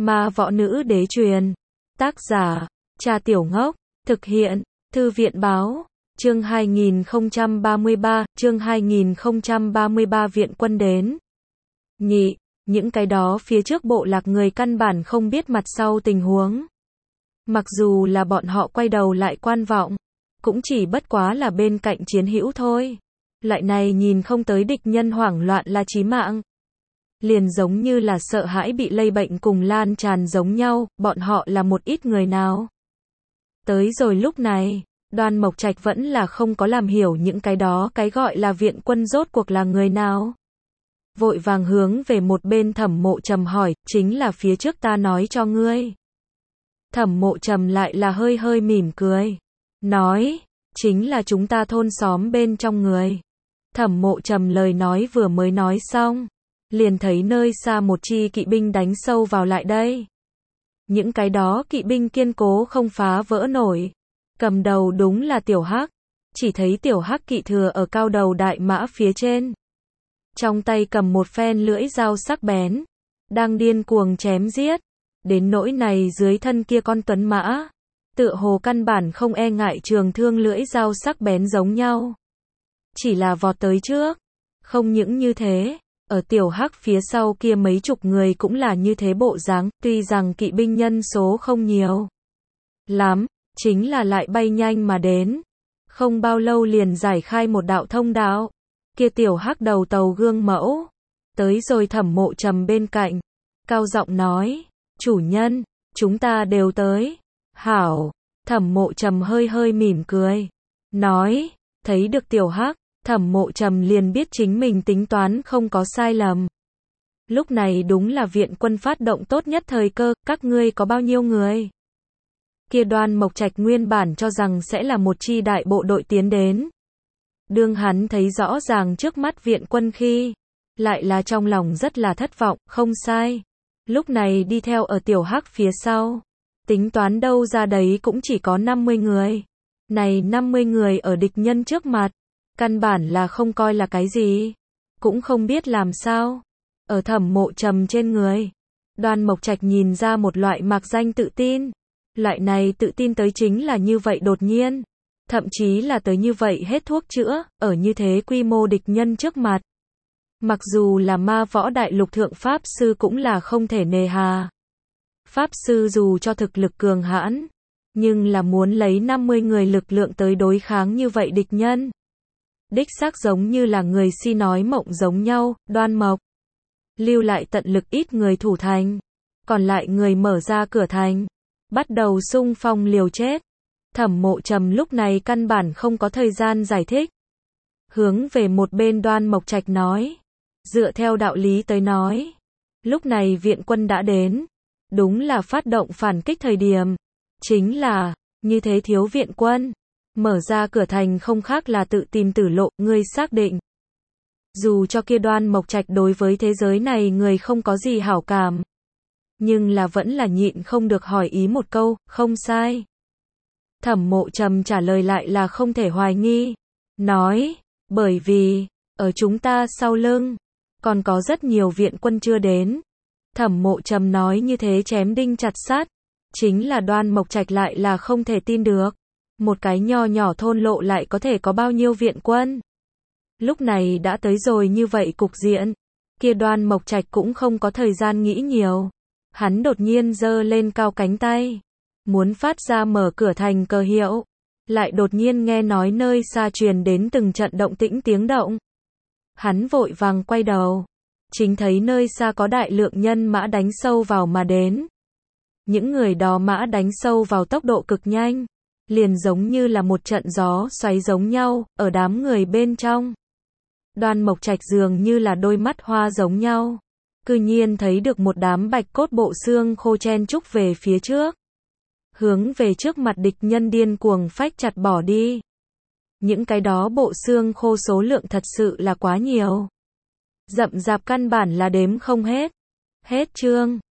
Ma võ nữ đế truyền. Tác giả, Trà Tiểu Ngốc. Thực hiện, Thư viện báo. Chương 2033, viện quân đến. Nhị, những cái đó phía trước bộ lạc người căn bản không biết mặt sau tình huống. Mặc dù là bọn họ quay đầu lại quan vọng, cũng chỉ bất quá là bên cạnh chiến hữu thôi. Loại này nhìn không tới địch nhân hoảng loạn là chí mạng. Liền giống như là sợ hãi bị lây bệnh cùng lan tràn giống nhau, bọn họ là một ít người nào. Tới rồi lúc này, Đoan Mộc Trạch vẫn là không có làm hiểu những cái đó cái gọi là viện quân rốt cuộc là người nào. Vội vàng hướng về một bên Thẩm Mộ Trầm hỏi, chính là phía trước ta nói cho ngươi. Thẩm Mộ Trầm lại là hơi hơi mỉm cười. Nói, chính là chúng ta thôn xóm bên trong người. Thẩm Mộ Trầm lời nói vừa mới nói xong, liền thấy nơi xa một chi kỵ binh đánh sâu vào lại đây. Những cái đó kỵ binh kiên cố không phá vỡ nổi. Cầm đầu đúng là Tiểu Hắc. Chỉ thấy Tiểu Hắc kỵ thừa ở cao đầu đại mã phía trên. Trong tay cầm một phen lưỡi dao sắc bén. Đang điên cuồng chém giết. Đến nỗi này dưới thân kia con tuấn mã. Tựa hồ căn bản không e ngại trường thương lưỡi dao sắc bén giống nhau. Chỉ là vọt tới trước. Không những như thế. Ở Tiểu Hắc phía sau kia mấy chục người cũng là như thế bộ dáng, tuy rằng kỵ binh nhân số không nhiều lắm, chính là lại bay nhanh mà đến. Không bao lâu liền giải khai một đạo thông đạo. Kia Tiểu Hắc đầu tàu gương mẫu. Tới rồi Thẩm Mộ Trầm bên cạnh. Cao giọng nói, chủ nhân, chúng ta đều tới. Hảo, Thẩm Mộ Trầm hơi hơi mỉm cười. Nói, thấy được Tiểu Hắc. Thẩm Mộ Trầm liền biết chính mình tính toán không có sai lầm. Lúc này đúng là viện quân phát động tốt nhất thời cơ, các ngươi có bao nhiêu người? Kia Đoan Mộc Trạch nguyên bản cho rằng sẽ là một chi đại bộ đội tiến đến. Đương hắn thấy rõ ràng trước mắt viện quân khi, lại là trong lòng rất là thất vọng, không sai. Lúc này đi theo ở Tiểu Hắc phía sau. Tính toán đâu ra đấy cũng chỉ có 50 người. Này 50 người ở địch nhân trước mặt. Căn bản là không coi là cái gì. Cũng không biết làm sao. Ở Thẩm Mộ Trầm trên người. Đoan Mộc Trạch nhìn ra một loại mạc danh tự tin. Loại này tự tin tới chính là như vậy đột nhiên. Thậm chí là tới như vậy hết thuốc chữa. Ở như thế quy mô địch nhân trước mặt. Mặc dù là ma võ đại lục thượng Pháp Sư cũng là không thể nề hà. Pháp Sư dù cho thực lực cường hãn. Nhưng là muốn lấy 50 người lực lượng tới đối kháng như vậy địch nhân. Đích xác giống như là người si nói mộng giống nhau, Đoan Mộc lưu lại tận lực ít người thủ thành, còn lại người mở ra cửa thành, bắt đầu xung phong liều chết. Thẩm Mộ Trầm lúc này căn bản không có thời gian giải thích. Hướng về một bên Đoan Mộc Trạch nói, dựa theo đạo lý tới nói, lúc này viện quân đã đến, đúng là phát động phản kích thời điểm, chính là, như thế thiếu viện quân. Mở ra cửa thành không khác là tự tìm tử lộ, ngươi xác định. Dù cho kia Đoan Mộc Trạch đối với thế giới này người không có gì hảo cảm. Nhưng là vẫn là nhịn không được hỏi ý một câu, không sai. Thẩm Mộ Trầm trả lời lại là không thể hoài nghi. Nói, bởi vì, ở chúng ta sau lưng, còn có rất nhiều viện quân chưa đến. Thẩm Mộ Trầm nói như thế chém đinh chặt sắt. Chính là Đoan Mộc Trạch lại là không thể tin được. Một cái nho nhỏ thôn lộ lại có thể có bao nhiêu viện quân. Lúc này đã tới rồi như vậy cục diện. Kia Đoan Mộc Trạch cũng không có thời gian nghĩ nhiều. Hắn đột nhiên giơ lên cao cánh tay. Muốn phát ra mở cửa thành cờ hiệu. Lại đột nhiên nghe nói nơi xa truyền đến từng trận động tĩnh tiếng động. Hắn vội vàng quay đầu. Chính thấy nơi xa có đại lượng nhân mã đánh sâu vào mà đến. Những người đó mã đánh sâu vào tốc độ cực nhanh. Liền giống như là một trận gió xoáy giống nhau, ở đám người bên trong. Đoan Mộc Trạch dường như là đôi mắt hoa giống nhau. Cư nhiên thấy được một đám bạch cốt bộ xương khô chen chúc về phía trước. Hướng về trước mặt địch nhân điên cuồng phách chặt bỏ đi. Những cái đó bộ xương khô số lượng thật sự là quá nhiều. Rậm rạp căn bản là đếm không hết. Hết chương.